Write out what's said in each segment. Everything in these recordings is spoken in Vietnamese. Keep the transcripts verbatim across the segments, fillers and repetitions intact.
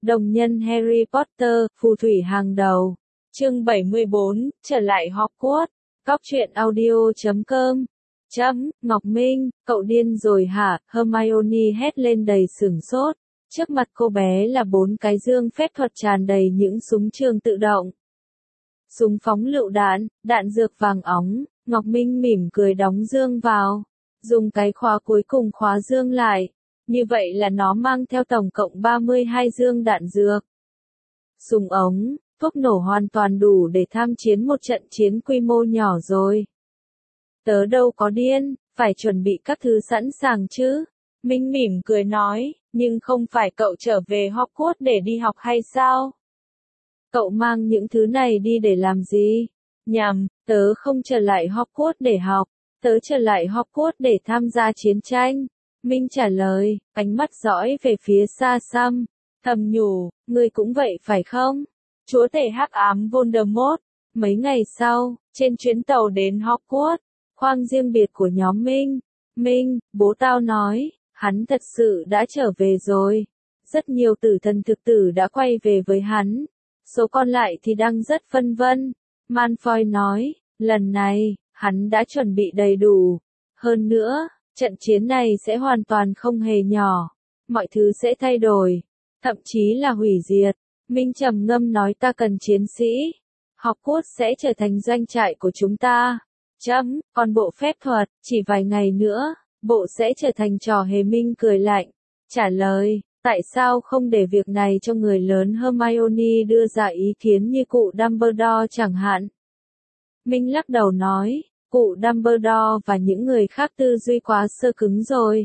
Đồng nhân Harry Potter, phù thủy hàng đầu. Chương bảy mươi bốn, trở lại Hogwarts. Cóc truyện audio chấm com. Chấm, Ngọc Minh, cậu điên rồi hả? Hermione hét lên đầy sửng sốt. Trước mặt cô bé là bốn cái dương phép thuật tràn đầy những súng trường tự động. Súng phóng lựu đạn, đạn dược vàng óng. Ngọc Minh mỉm cười đóng dương vào. Dùng cái khóa cuối cùng khóa dương lại. Như vậy là nó mang theo tổng cộng ba mươi hai dương đạn dược. Súng ống, thuốc nổ hoàn toàn đủ để tham chiến một trận chiến quy mô nhỏ rồi. Tớ đâu có điên, phải chuẩn bị các thứ sẵn sàng chứ. Minh mỉm cười nói, nhưng không phải cậu trở về Hogwarts để đi học hay sao? Cậu mang những thứ này đi để làm gì? Nhầm, tớ không trở lại Hogwarts để học, tớ trở lại Hogwarts để tham gia chiến tranh. Minh trả lời, ánh mắt dõi về phía xa xăm, thầm nhủ, ngươi cũng vậy phải không? Chúa tể hắc ám Voldemort. Mấy ngày sau, trên chuyến tàu đến Hogwarts, khoang riêng biệt của nhóm Minh. Minh, bố tao nói, hắn thật sự đã trở về rồi. Rất nhiều tử thần thực tử đã quay về với hắn. Số còn lại thì đang rất phân vân. Malfoy nói, lần này, hắn đã chuẩn bị đầy đủ. Hơn nữa, trận chiến này sẽ hoàn toàn không hề nhỏ. Mọi thứ sẽ thay đổi. Thậm chí là hủy diệt. Minh trầm ngâm nói ta cần chiến sĩ. Hogwarts sẽ trở thành doanh trại của chúng ta. Chấm, còn bộ phép thuật, chỉ vài ngày nữa, bộ sẽ trở thành trò hề. Minh cười lạnh. Trả lời, tại sao không để việc này cho người lớn? Hermione đưa ra ý kiến như cụ Dumbledore chẳng hạn. Minh lắc đầu nói, cụ Dumbledore và những người khác tư duy quá sơ cứng rồi.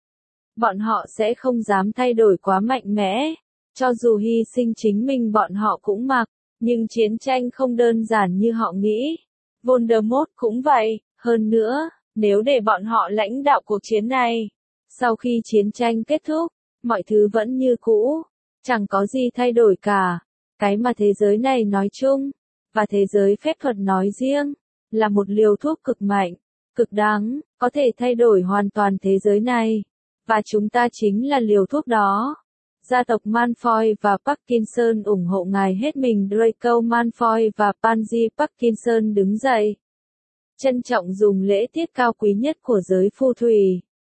Bọn họ sẽ không dám thay đổi quá mạnh mẽ. Cho dù hy sinh chính mình bọn họ cũng mặc, nhưng chiến tranh không đơn giản như họ nghĩ. Voldemort cũng vậy, hơn nữa, nếu để bọn họ lãnh đạo cuộc chiến này, sau khi chiến tranh kết thúc, mọi thứ vẫn như cũ, chẳng có gì thay đổi cả. Cái mà thế giới này nói chung, và thế giới phép thuật nói riêng, là một liều thuốc cực mạnh, cực đắng, có thể thay đổi hoàn toàn thế giới này. Và chúng ta chính là liều thuốc đó. Gia tộc Malfoy và Parkinson ủng hộ ngài hết mình. Draco Malfoy và Pansy Parkinson đứng dậy. Trân trọng dùng lễ tiết cao quý nhất của giới phù thủy.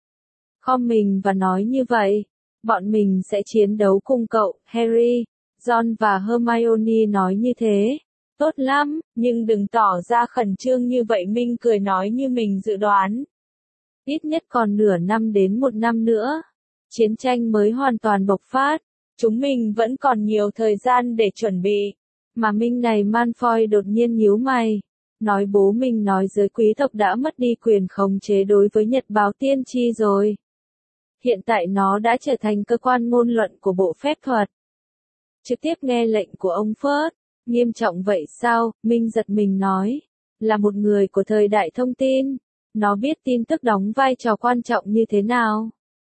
Khom mình và nói như vậy, bọn mình sẽ chiến đấu cùng cậu, Harry. Ron và Hermione nói như thế. Tốt lắm, nhưng đừng tỏ ra khẩn trương như vậy. Minh cười nói như mình dự đoán. Ít nhất còn nửa năm đến một năm nữa. Chiến tranh mới hoàn toàn bộc phát. Chúng mình vẫn còn nhiều thời gian để chuẩn bị. Mà Minh này Malfoy đột nhiên nhíu mày. Nói bố mình nói giới quý tộc đã mất đi quyền khống chế đối với nhật báo tiên tri rồi. Hiện tại nó đã trở thành cơ quan ngôn luận của bộ phép thuật. Trực tiếp nghe lệnh của ông Phớt. Nghiêm trọng vậy sao? Minh giật mình nói. Là một người của thời đại thông tin. Nó biết tin tức đóng vai trò quan trọng như thế nào.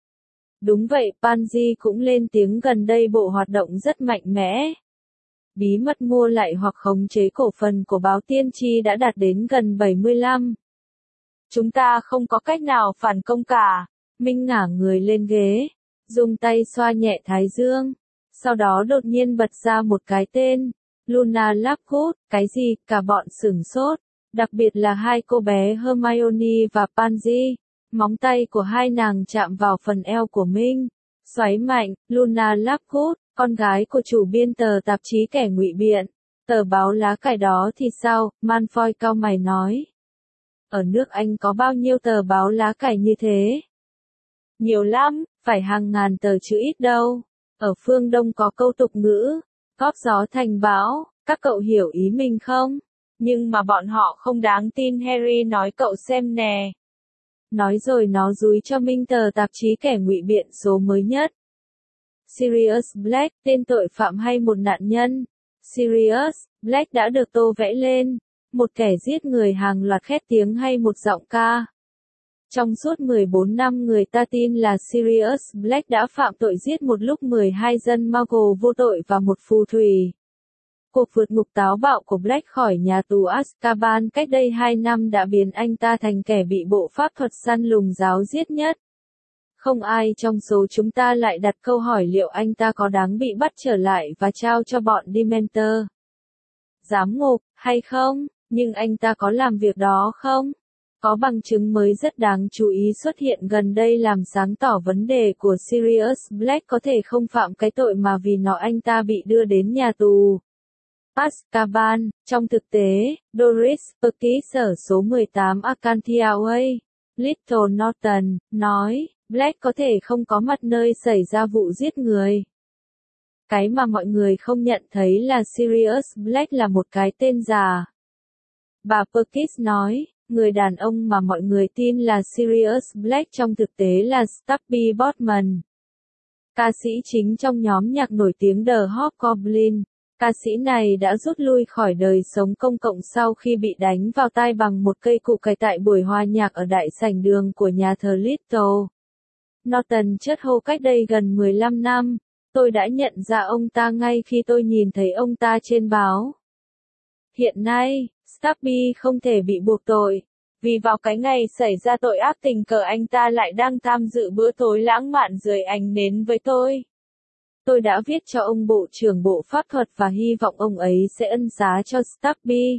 Đúng vậy, Pansy cũng lên tiếng gần đây bộ hoạt động rất mạnh mẽ. Bí mật mua lại hoặc khống chế cổ phần của báo tiên tri đã đạt đến gần bảy mươi lăm. Chúng ta không có cách nào phản công cả. Minh ngả người lên ghế, dùng tay xoa nhẹ thái dương. Sau đó đột nhiên bật ra một cái tên. Luna Lovegood, cái gì? Cả bọn sửng sốt. Đặc biệt là hai cô bé Hermione và Pansy. Móng tay của hai nàng chạm vào phần eo của Minh. Xoáy mạnh, Luna Lovegood, con gái của chủ biên tờ tạp chí kẻ ngụy biện. Tờ báo lá cải đó thì sao? Malfoy cau mày nói. Ở nước Anh có bao nhiêu tờ báo lá cải như thế? Nhiều lắm, phải hàng ngàn tờ chứ ít đâu. Ở phương Đông có câu tục ngữ, góp gió thành bão, các cậu hiểu ý mình không? Nhưng mà bọn họ không đáng tin. Harry nói cậu xem nè. Nói rồi nó dúi cho Minh tờ tạp chí kẻ ngụy biện số mới nhất. Sirius Black, tên tội phạm hay một nạn nhân? Sirius Black đã được tô vẽ lên. Một kẻ giết người hàng loạt khét tiếng hay một giọng ca? Trong suốt mười bốn năm người ta tin là Sirius Black đã phạm tội giết một lúc mười hai dân Muggle vô tội và một phù thủy. Cuộc vượt ngục táo bạo của Black khỏi nhà tù Azkaban cách đây hai năm đã biến anh ta thành kẻ bị bộ pháp thuật săn lùng giáo giết nhất. Không ai trong số chúng ta lại đặt câu hỏi liệu anh ta có đáng bị bắt trở lại và trao cho bọn Dementor giám ngục, hay không, nhưng anh ta có làm việc đó không? Có bằng chứng mới rất đáng chú ý xuất hiện gần đây làm sáng tỏ vấn đề của Sirius Black có thể không phạm cái tội mà vì nó anh ta bị đưa đến nhà tù Azkaban. Trong thực tế, Doris Perkins ở số mười tám Acantia Way, Little Norton, nói, Black có thể không có mặt nơi xảy ra vụ giết người. Cái mà mọi người không nhận thấy là Sirius Black là một cái tên giả. Bà Perkins nói, người đàn ông mà mọi người tin là Sirius Black trong thực tế là Stubby Boatman, ca sĩ chính trong nhóm nhạc nổi tiếng The Hobgoblin. Ca sĩ này đã rút lui khỏi đời sống công cộng sau khi bị đánh vào tai bằng một cây cụ cày tại buổi hòa nhạc ở đại sảnh đường của nhà thờ Little Norton chất hô cách đây gần mười lăm năm. Tôi đã nhận ra ông ta ngay khi tôi nhìn thấy ông ta trên báo. Hiện nay, Stubby không thể bị buộc tội, vì vào cái ngày xảy ra tội ác tình cờ anh ta lại đang tham dự bữa tối lãng mạn dưới ánh nến với tôi. Tôi đã viết cho ông Bộ trưởng Bộ Pháp thuật và hy vọng ông ấy sẽ ân xá cho Stubby.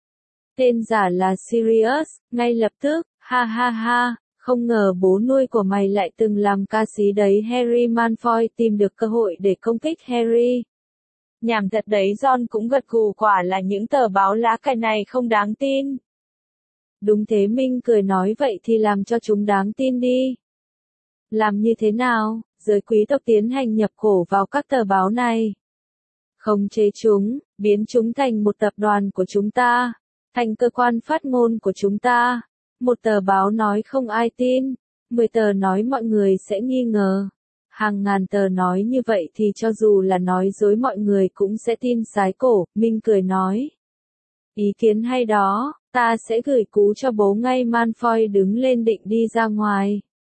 Tên giả là Sirius, ngay lập tức, ha ha ha, không ngờ bố nuôi của mày lại từng làm ca sĩ đấy. Harry Malfoy tìm được cơ hội để công kích Harry. Nhảm thật đấy. Ron cũng gật gù, quả là những tờ báo lá cải này không đáng tin. Đúng thế, Minh cười nói, vậy thì làm cho chúng đáng tin đi. Làm như thế nào? Giới quý tộc tiến hành nhập cổ vào các tờ báo này. Khống chế chúng, biến chúng thành một tập đoàn của chúng ta, thành cơ quan phát ngôn của chúng ta. Một tờ báo nói không ai tin, mười tờ nói mọi người sẽ nghi ngờ. Hàng ngàn tờ nói như vậy thì cho dù là nói dối mọi người cũng sẽ tin sái cổ. Minh cười nói. Ý kiến hay đó, ta sẽ gửi cú cho bố ngay. Malfoy đứng lên định đi ra ngoài.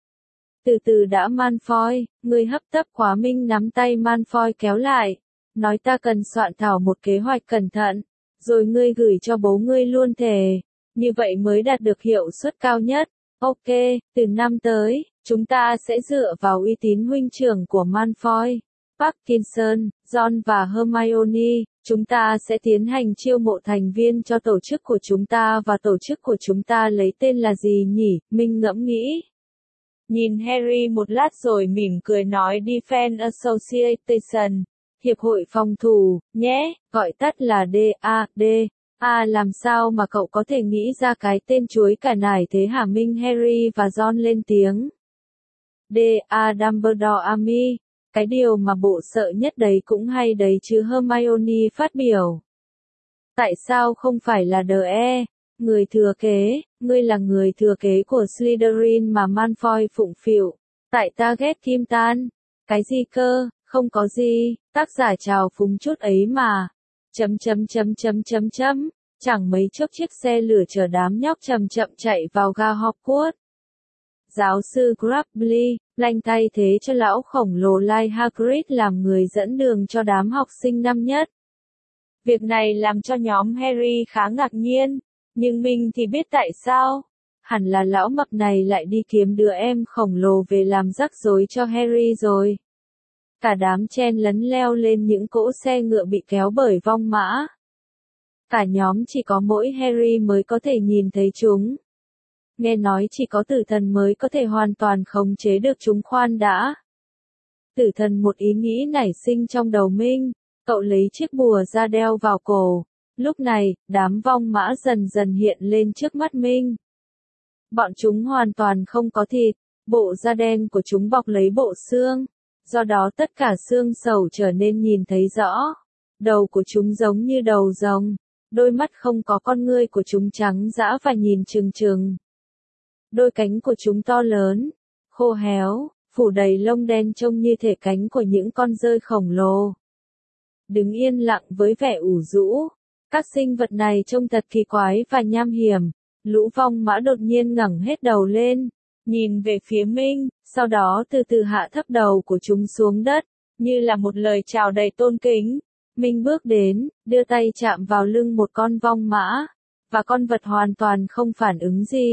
Từ từ đã Malfoy, ngươi hấp tấp quá. Minh nắm tay Malfoy kéo lại, nói ta cần soạn thảo một kế hoạch cẩn thận, rồi ngươi gửi cho bố ngươi luôn thề, như vậy mới đạt được hiệu suất cao nhất. Ok, từ năm tới, chúng ta sẽ dựa vào uy tín huynh trưởng của Malfoy, Parkinson, Ron và Hermione, chúng ta sẽ tiến hành chiêu mộ thành viên cho tổ chức của chúng ta và tổ chức của chúng ta lấy tên là gì nhỉ? Minh ngẫm nghĩ. Nhìn Harry một lát rồi mỉm cười nói Defense Association, Hiệp hội phòng thủ, nhé, gọi tắt là D A D. À làm sao mà cậu có thể nghĩ ra cái tên chuối cả nải thế hả? Minh, Harry và Ron lên tiếng. D A Dumbledore Army, cái điều mà bộ sợ nhất đấy cũng hay đấy chứ. Hermione phát biểu. Tại sao không phải là D E? Người thừa kế, ngươi là người thừa kế của Slytherin mà Malfoy phụng phịu. Tại ta ghét Kim Tan. Cái gì cơ? Không có gì, tác giả trào phúng chút ấy mà. Chấm chấm chấm chấm chấm chấm. Chẳng mấy chốc chiếc xe lửa chở đám nhóc chậm chậm chạy vào ga Hogwarts. Giáo sư Crabbley, lanh thay thế cho lão khổng lồ lai Hagrid làm người dẫn đường cho đám học sinh năm nhất. Việc này làm cho nhóm Harry khá ngạc nhiên, nhưng mình thì biết tại sao. Hẳn là lão mập này lại đi kiếm đứa em khổng lồ về làm rắc rối cho Harry rồi. Cả đám chen lấn leo lên những cỗ xe ngựa bị kéo bởi vong mã. Cả nhóm chỉ có mỗi Harry mới có thể nhìn thấy chúng. Nghe nói chỉ có tử thần mới có thể hoàn toàn khống chế được chúng. Khoan đã. Tử thần, một ý nghĩ nảy sinh trong đầu Minh. Cậu lấy chiếc bùa ra đeo vào cổ. Lúc này, đám vong mã dần dần hiện lên trước mắt Minh. Bọn chúng hoàn toàn không có thịt. Bộ da đen của chúng bọc lấy bộ xương. Do đó tất cả xương sầu trở nên nhìn thấy rõ. Đầu của chúng giống như đầu rồng. Đôi mắt không có con ngươi của chúng trắng dã và nhìn trừng trừng. Đôi cánh của chúng to lớn, khô héo, phủ đầy lông đen trông như thể cánh của những con dơi khổng lồ. Đứng yên lặng với vẻ ủ rũ. Các sinh vật này trông thật kỳ quái và nham hiểm. Lũ vong mã đột nhiên ngẩng hết đầu lên, nhìn về phía Minh, sau đó từ từ hạ thấp đầu của chúng xuống đất, như là một lời chào đầy tôn kính. Minh bước đến, đưa tay chạm vào lưng một con vong mã, và con vật hoàn toàn không phản ứng gì.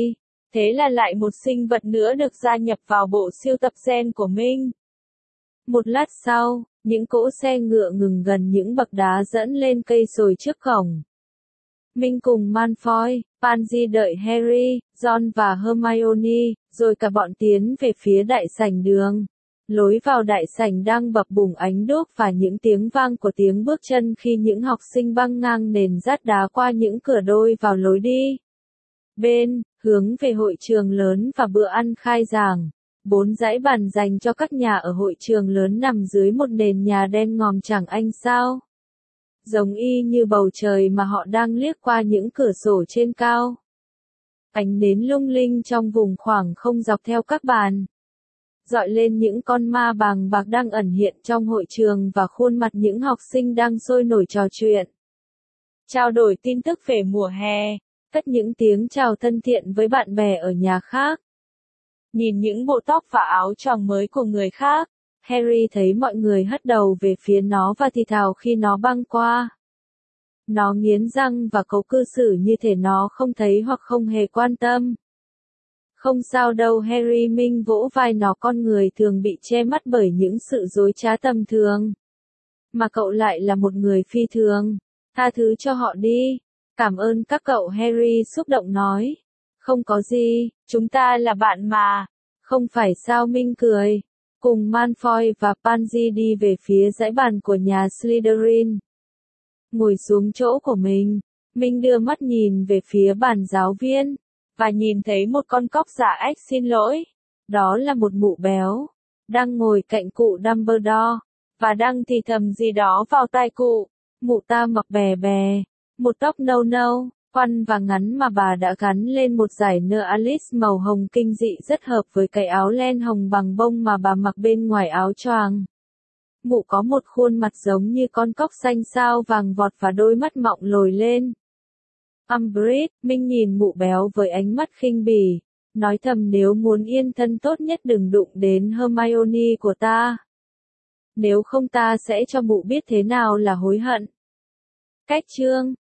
Thế là lại một sinh vật nữa được gia nhập vào bộ sưu tập gen của Minh. Một lát sau, những cỗ xe ngựa ngừng gần những bậc đá dẫn lên cây sồi trước cổng. Minh cùng Malfoy, Pansy đợi Harry, Ron và Hermione, rồi cả bọn tiến về phía đại sảnh đường. Lối vào đại sảnh đang bập bùng ánh đuốc và những tiếng vang của tiếng bước chân khi những học sinh băng ngang nền dát đá qua những cửa đôi vào lối đi. Bên, hướng về hội trường lớn và bữa ăn khai giảng. Bốn dãy bàn dành cho các nhà ở hội trường lớn nằm dưới một nền nhà đen ngòm chẳng ánh sao. Giống y như bầu trời mà họ đang liếc qua những cửa sổ trên cao. Ánh nến lung linh trong vùng khoảng không dọc theo các bàn. Dọi lên những con ma bàng bạc đang ẩn hiện trong hội trường và khuôn mặt những học sinh đang sôi nổi trò chuyện. Trao đổi tin tức về mùa hè, cất những tiếng chào thân thiện với bạn bè ở nhà khác. Nhìn những bộ tóc và áo choàng mới của người khác, Harry thấy mọi người hất đầu về phía nó và thì thào khi nó băng qua. Nó nghiến răng và cấu cư xử như thể nó không thấy hoặc không hề quan tâm. Không sao đâu Harry, Minh vỗ vai nó, con người thường bị che mắt bởi những sự dối trá tầm thường. Mà cậu lại là một người phi thường. Tha thứ cho họ đi. Cảm ơn các cậu, Harry xúc động nói. Không có gì, chúng ta là bạn mà. Không phải sao, Minh cười. Cùng Malfoy và Pansy đi về phía dãy bàn của nhà Slytherin. Ngồi xuống chỗ của mình, Minh đưa mắt nhìn về phía bàn giáo viên, và nhìn thấy một con cóc giả ếch, xin lỗi. Đó là một mụ béo, đang ngồi cạnh cụ Dumbledore, và đang thì thầm gì đó vào tai cụ. Mụ ta mặc bè bè, một tóc nâu nâu, khoăn và ngắn mà bà đã gắn lên một dải nơ Alice màu hồng kinh dị rất hợp với cái áo len hồng bằng bông mà bà mặc bên ngoài áo choàng. Mụ có một khuôn mặt giống như con cóc xanh sao vàng vọt và đôi mắt mọng lồi lên. Umbridge, Minh nhìn mụ béo với ánh mắt khinh bỉ, nói thầm, nếu muốn yên thân tốt nhất đừng đụng đến Hermione của ta. Nếu không ta sẽ cho mụ biết thế nào là hối hận. Cách chương